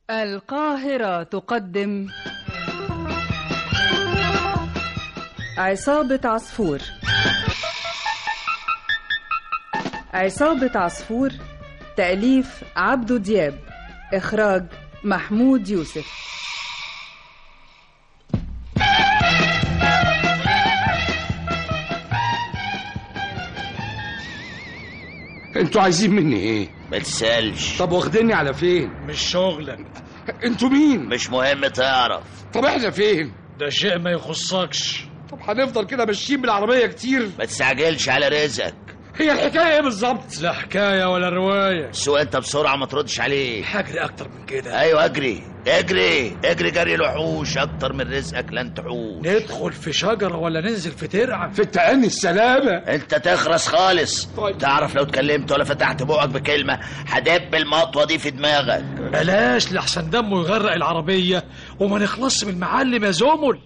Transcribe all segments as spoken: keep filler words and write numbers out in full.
القاهرة تقدم عصابة عصفور. عصابة عصفور تأليف عبدو دياب، إخراج محمود يوسف. انتوا عايزين مني ايه؟ ما تسألش. طب واخديني على فين؟ مش شغلك. انتوا مين؟ مش مهم تعرف. طب احنا فين؟ ده شيء ما يخصكش. طب هنفضل كده ماشيين بالعربية كتير؟ ما تستعجلش على رزقك. هي الحكاية ايه بالظبط؟ لا حكاية ولا رواية. سوق انت بسرعة ما تردش عليه. هجري اكتر من كده. ايوه اجري اجري اجري جري لحوش اكتر من رزقك لن تحوش. ندخل في شجرة ولا ننزل في ترعة؟ في التأني السلامة. انت تخرس خالص. طيب. تعرف لو اتكلمت ولا فتحت بقك بكلمة هدب المطوة دي في دماغك. بلاش لحسن دمه يغرق العربية وما نخلصش من المعلم يا زمل.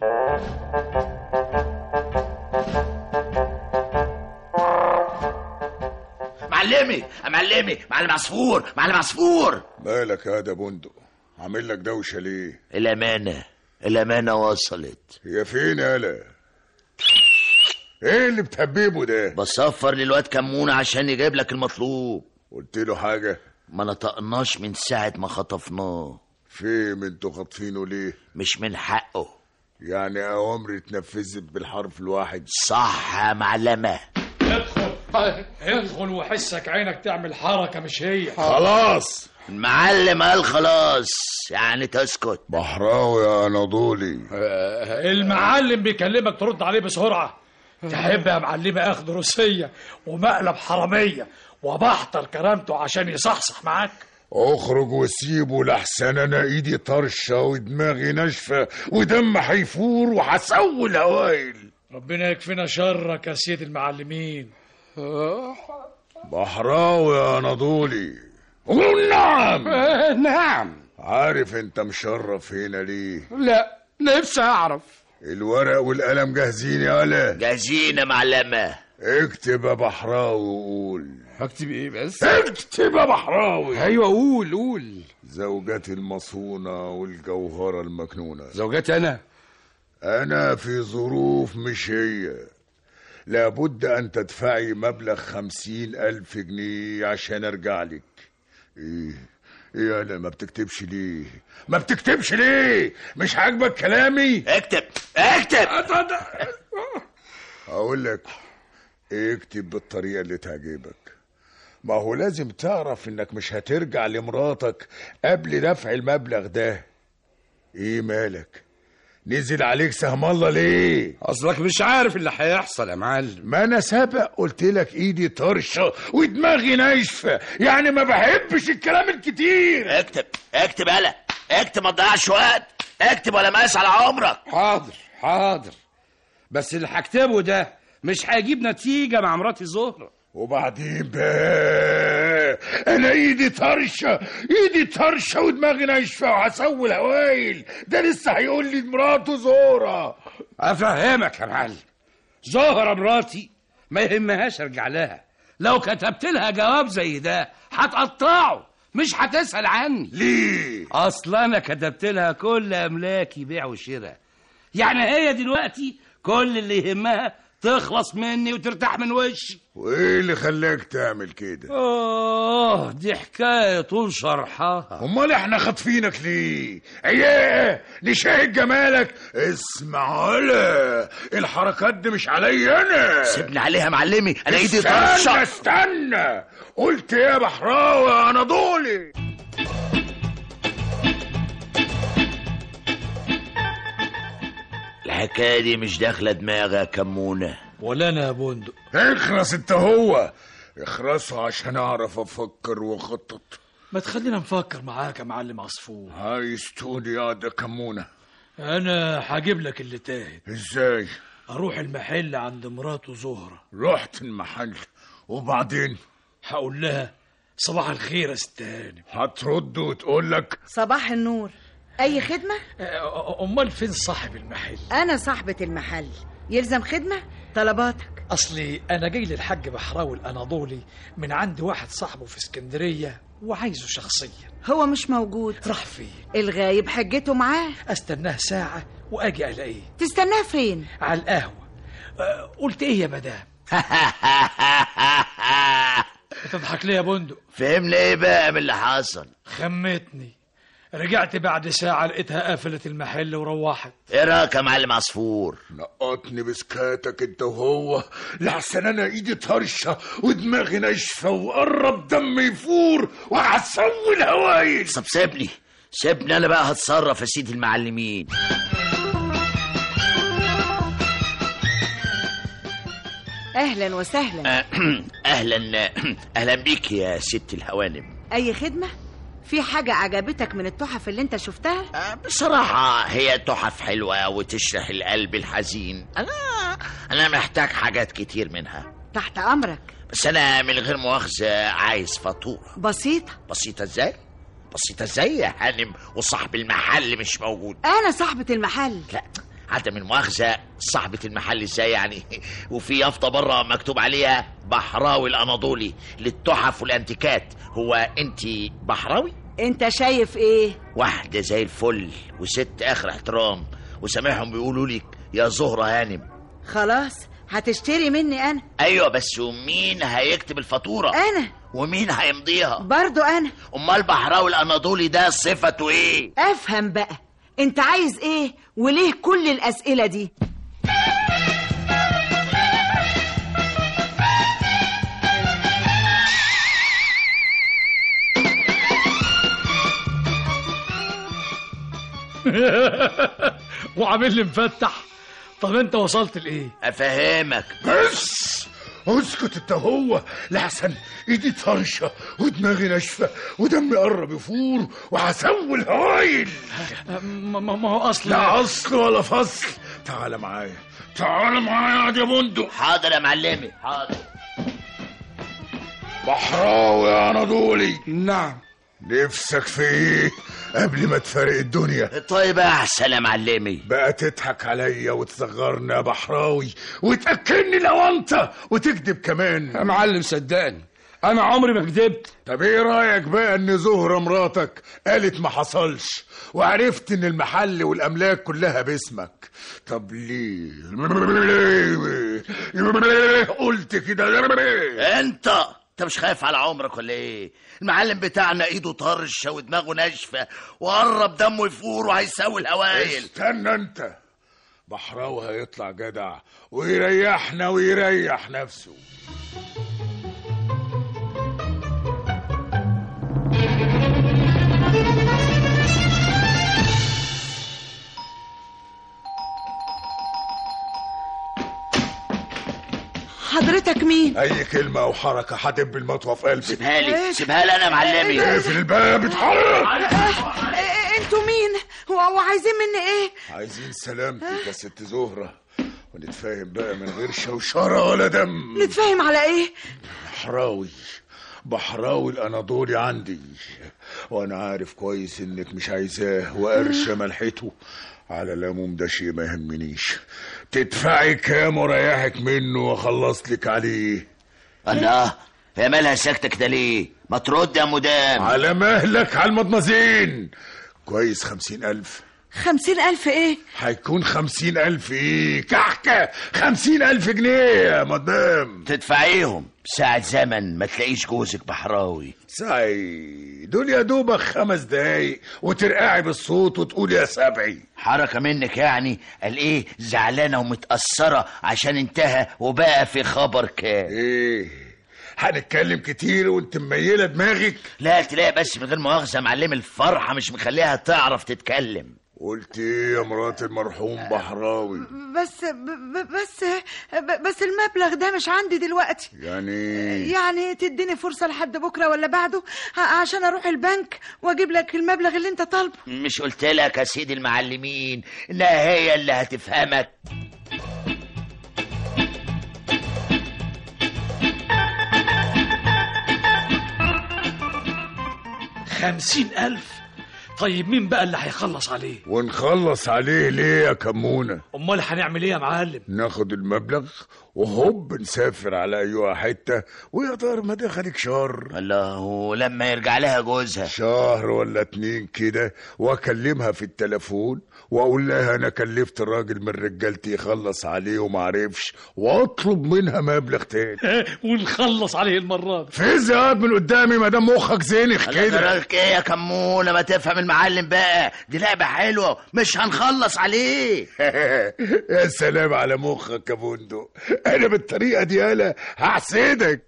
معلمي معلمي معلم عصفور معلم عصفور. مالك يا ده بندق؟ عامل لك دوشه ليه؟ الامانه الامانه وصلت. هي فين يالا؟ ايه اللي بتهببه ده؟ بصفر للواد كمونه عشان يجيب لك المطلوب. قلت له حاجه؟ ما نطقناش من ساعه ما خطفناه. فين انتوا خاطفينه ليه؟ مش من حقه. يعني اوامر اتنفذت بالحرف الواحد؟ صح يا معلمه. ادخل ادخل وحسك عينك تعمل حركة مش هي. خلاص المعلم قال خلاص يعني تسكت. بحراوي يا نضولي. المعلم بيكلمك ترد عليه بسرعة. تحب يا معلمة اخد روسية ومقلب حرامية وبحتر كرامته عشان يصحصح معاك؟ اخرج وسيبه لحسن انا ايدي طرشة ودماغي ناشفة ودم هيفور وهسوي الهوايل. ربنا يكفينا شرك يا سيد المعلمين. بحراوي يا نضولي. قول نعم. آه نعم. عارف انت مشرف هنا ليه؟ لا نفسي اعرف. الورق والقلم جاهزين يا ولا؟ جاهزين يا معلمه. اكتب يا بحراوي وقول. هكتب ايه بس؟ اكتب يا بحراوي. ايوه قول قول. زوجتي المصونة والجوهرة المكنونة. زوجتي انا؟ انا في ظروف مش هي. لابد ان تدفعي مبلغ خمسين الف جنيه عشان ارجع لك. ايه ايه انا ما بتكتبش ليه؟ ما بتكتبش ليه؟ مش عاجبك كلامي؟ اكتب اكتب. اقول لك اكتب بالطريقة اللي تعجبك. ما هو لازم تعرف انك مش هترجع لمراتك قبل دفع المبلغ ده. ايه مالك؟ نزل عليك سهم الله ليه؟ اصلك مش عارف اللي هيحصل يا معلم. ما انا سابق قلت لك ايدي طرشه ودماغي ناشفه، يعني ما بحبش الكلام الكتير. اكتب اكتب يالا اكتب ما تضيعش وقت. اكتب ولا مقاس على عمرك. حاضر حاضر، بس اللي هكتبه ده مش هيجيب نتيجه مع مراتي زهره. وبعدين بقى انا ايدي طرشه ايدي طرشه ودماغي ناشفه وهسوي الهوايل. ده لسه هيقول لي مراته زهره. افهمك يا معلم، زهره مراتي ما يهمهاش ارجع لها. لو كتبت لها جواب زي ده هتقطعه، مش هتسأل عني. ليه؟ اصل انا كتبت لها كل املاكي بيع وشراء، يعني هي دلوقتي كل اللي يهمها تخلص مني وترتاح من وشي. وايه اللي خلاك تعمل كده؟ اوه دي حكايه طول شرحها. امال احنا خاطفينك ليه؟ ايه نشاهد جمالك. اسمع هلا، الحركات دي مش عليا انا. سيبني عليها معلمي، انا ايدي طرشه. طرشه. استنى قلت ايه يا بحراوي انا دولي؟ الحكايه دي مش داخله دماغي يا كمونه. ولا انا يا بندق. اخرس انت هو اخرسه عشان اعرف افكر واخطط. ما تخلينا نفكر معاك يا معلم عصفور. عايز تقول يا ده كمونه؟ انا هجيب لك اللي تاهت. ازاي؟ اروح المحل عند مراته زهره. رحت المحل وبعدين؟ هقول لها صباح الخير يا ست هانم. هترد وتقول لك صباح النور. اي خدمه؟ امال فين صاحب المحل؟ انا صاحبه المحل. يلزم خدمه؟ طلباتك. اصلي انا جاي للحاج بحراوي الاناضولي من عند واحد صاحبه في اسكندريه وعايزه شخصيا. هو مش موجود. راح فين؟ الغايب حجته معاه. استناه ساعة واجي الاقيه. تستناه فين؟ على القهوة. أه قلت ايه يا مدام؟ بتضحك ليه يا بندق؟ فهمنا ايه بقى من اللي حصل؟ خمتني. رجعت بعد ساعة لقيتها قفلت المحل وروحت. ايه رايك يا معلم عصفور؟ نقطني بسكاتك انت وهو، لحسن انا ايدي طرشه ودماغي ناشفه وقرب دم يفور وهسوي الهوايل. طب سيبني سيبني انا بقى هتصرف يا سيدي المعلمين. اهلا وسهلا. اهلا اهلا بيك يا ست الهوانم. اي خدمة؟ في حاجة عجبتك من التحف اللي انت شفتها؟ بصراحة هي تحف حلوة وتشرح القلب الحزين. انا انا محتاج حاجات كتير منها. تحت امرك. بس انا من غير مؤاخذة عايز فاتورة بسيطة. بسيطة ازاي؟ بسيطة ازاي يا هانم وصاحب المحل مش موجود؟ انا صاحبة المحل. لا عدم المؤاخذة صاحبة المحل ازاي يعني؟ وفي يافطة بره مكتوب عليها بحراوي الأناضولي للتحف والانتيكات. هو انت بحراوي؟ انت شايف ايه؟ واحدة زي الفل وست اخر احترام، وسامعهم بيقولوا لك يا زهرة هانم. خلاص هتشتري مني انا. ايوه بس ومين هيكتب الفاتورة؟ انا. ومين هيمضيها؟ برضو انا. امال بحراوي الأناضولي ده صفته ايه؟ افهم بقى انت عايز ايه وليه كل الاسئلة دي؟ وعامل لي مفتح. طب انت وصلت لايه؟ افهمك. بس اسكت انت هو، لحسن ايدي طرشه ودماغي ناشفه ودمي قرب يفور وهسوي الهوايل. ما هو اصل لا اصل ولا فصل. تعال معايا تعال معايا يا بندق. حاضر يا معلمي حاضر. بحراوي يا اناضولي. نعم. نفسك في ايه قبل ما تفارق الدنيا؟ طيب احسن يا معلمي. بقى تضحك عليا وتصغرني يا بحراوي وتاكلني لو انت وتكذب كمان. يا معلم صدقني انا عمري ما كدبت. طب ايه رايك بقى ان زهرة مراتك قالت ما حصلش وعرفت ان المحل والاملاك كلها باسمك؟ طب ليه قلت كده؟ انت انت مش خايف على عمرك ولا ايه؟ المعلم بتاعنا ايده طرشه ودماغه ناشفه وقرب دمه يفور وهيسوي الهوايل. استنى انت، بحراوي هيطلع جدع ويريحنا ويريح نفسه. حضرتك مين؟ اي كلمه او حركه هدب المطوه في قلبي. سيبها لي سيبها لي انا يا معلمي. اقفل الباب اتحرك. انتوا مين وعايزين مني ايه؟ عايزين سلامتك يا ست زهرة ونتفاهم بقى من غير شوشره ولا دم. نتفاهم على ايه؟ بحراوي بحراوي الاناضولي عندي، وانا عارف كويس انك مش عايزاه وقرشه ملحته. على العموم ده شيء ما يهمنيش. تدفعي كام وريحك منه واخلص لك عليه. الله هي مالها ساكته كده ليه؟ ما ترد يا مدام. على مهلك على المضمزين. كويس خمسين ألف. خمسين ألف ايه؟ هيكون خمسين ألف ايه كحكة؟ خمسين ألف جنيه يا مدام. تدفعيهم ساعة زمن ما تلاقيش جوزك بحراوي. سعي دول يا دوبك خمس دقايق وترقعي بالصوت وتقول يا سبعي. حركة منك يعني. قال ايه زعلانة ومتأثرة عشان انتهى وبقى في خبر كام. ايه هنتكلم كتير وانت مميلة دماغك؟ لا تلاقي بس من غير مؤاخذة معلم الفرحة مش مخليها تعرف تتكلم. قلت ايه يا مرات المرحوم بحراوي؟ بس ب بس ب بس المبلغ ده مش عندي دلوقتي. يعني يعني تديني فرصة لحد بكرة ولا بعده عشان اروح البنك واجيب لك المبلغ اللي انت طالبه. مش قلت لك يا سيدي المعلمين انها هي اللي هتفهمك. خمسين ألف؟ طيب مين بقى اللي هيخلص عليه؟ ونخلص عليه ليه يا كمونة؟ امال هنعمل ايه يا معلم؟ ناخد المبلغ وهوب نسافر على ايها حته، ويا دار ما دخلك شر. الله، ولما يرجع لها جوزها شهر ولا اتنين كده واكلمها في التليفون واقول لها انا كلفت الراجل من رجالتي يخلص عليه ومعرفش، واطلب منها مبلغ تاني ونخلص عليه المره دي. فز ياض من قدامي ما دام مخك زينخ كده. جرالك ايه يا كمونه؟ ما تفهم المعلم بقى، دي لعبه حلوه مش هنخلص عليه. يا سلام على مخك يا بندق، انا بالطريقه دي يالا هحسدك.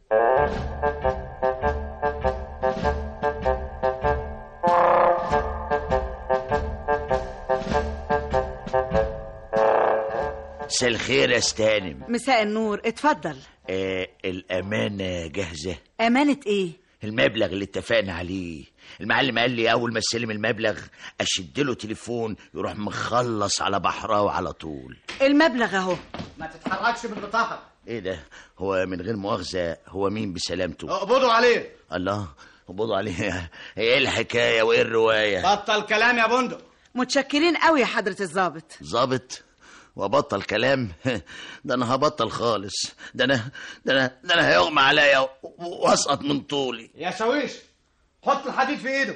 مساء الخير يا استهانم. مساء النور، اتفضل. آه الامانه جاهزه. امانه ايه؟ المبلغ اللي اتفقنا عليه. المعلم قال لي اول ما استلم المبلغ اشد له تليفون يروح مخلص على بحراوي على طول. المبلغ اهو. ما تتحركش من البطاقه. ايه ده؟ هو من غير مؤاخذه هو مين بسلامته؟ اقبضوا عليه. الله، اقبضوا عليه؟ ايه الحكايه وايه الروايه؟ بطل كلام يا بندق. متشكرين قوي يا حضره الضابط. ضابط وبطل كلام؟ ده انا هبطل خالص. ده انا ده انا ده انا هيغمى عليا واسقط من طولي. يا شاويش حط الحديد في ايده.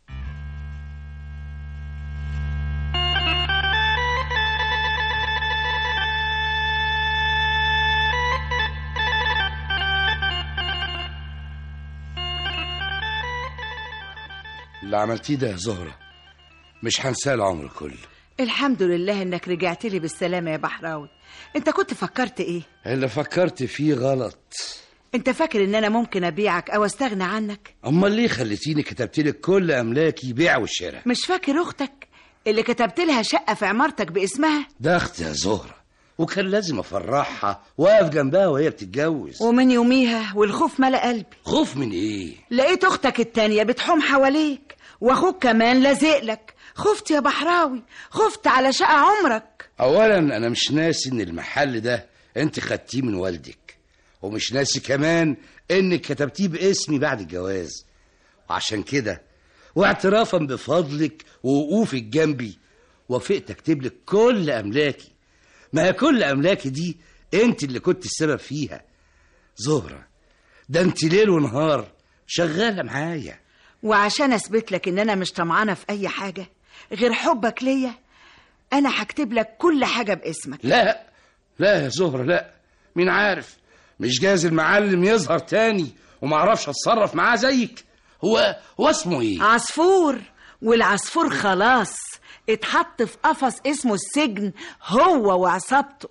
اللي عملتيه ده يا زهرة مش هنساه العمر كله. الحمد لله انك رجعت لي بالسلامه يا بحراوي. انت كنت فكرت ايه؟ اللي فكرت فيه غلط. انت فاكر ان انا ممكن ابيعك او استغنى عنك؟ امال ليه خليتيني كتبت لك كل املاكي بيع والشراء؟ مش فاكر اختك اللي كتبت لها شقه في عمارتك باسمها؟ ده اختي يا زهرة، وكان لازم افرحها واقف جنبها وهي بتتجوز. ومن يوميها والخوف ملا قلبي. خوف من ايه؟ لقيت اختك التانية بتحوم حواليك واخوك كمان لازق لك. خفت يا بحراوي، خفت على شقة عمرك. اولا انا مش ناسي ان المحل ده انت خدتيه من والدك، ومش ناسي كمان انك كتبتيه باسمي بعد الجواز. وعشان كده واعترافا بفضلك ووقوفك جنبي وافقت اكتب لك كل املاكي. ما هي كل املاكي دي انت اللي كنت السبب فيها. زهرة، ده انت ليل ونهار شغالة معايا. وعشان اثبت لك ان انا مش طمعانة في اي حاجة غير حبك ليا، انا هكتب لك كل حاجة باسمك. لا لا يا زهرة، لا. مين عارف، مش جايز المعلم يظهر تاني ومعرفش اتصرف معاه زيك. هو هو اسمه ايه؟ عصفور. والعصفور خلاص اتحط في قفص اسمه السجن، هو وعصابته.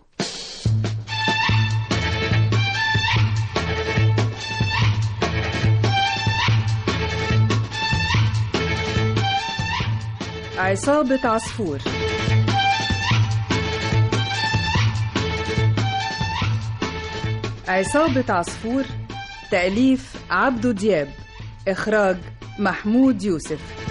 عصابة عصفور. عصابة عصفور، تأليف عبدو دياب، إخراج محمود يوسف.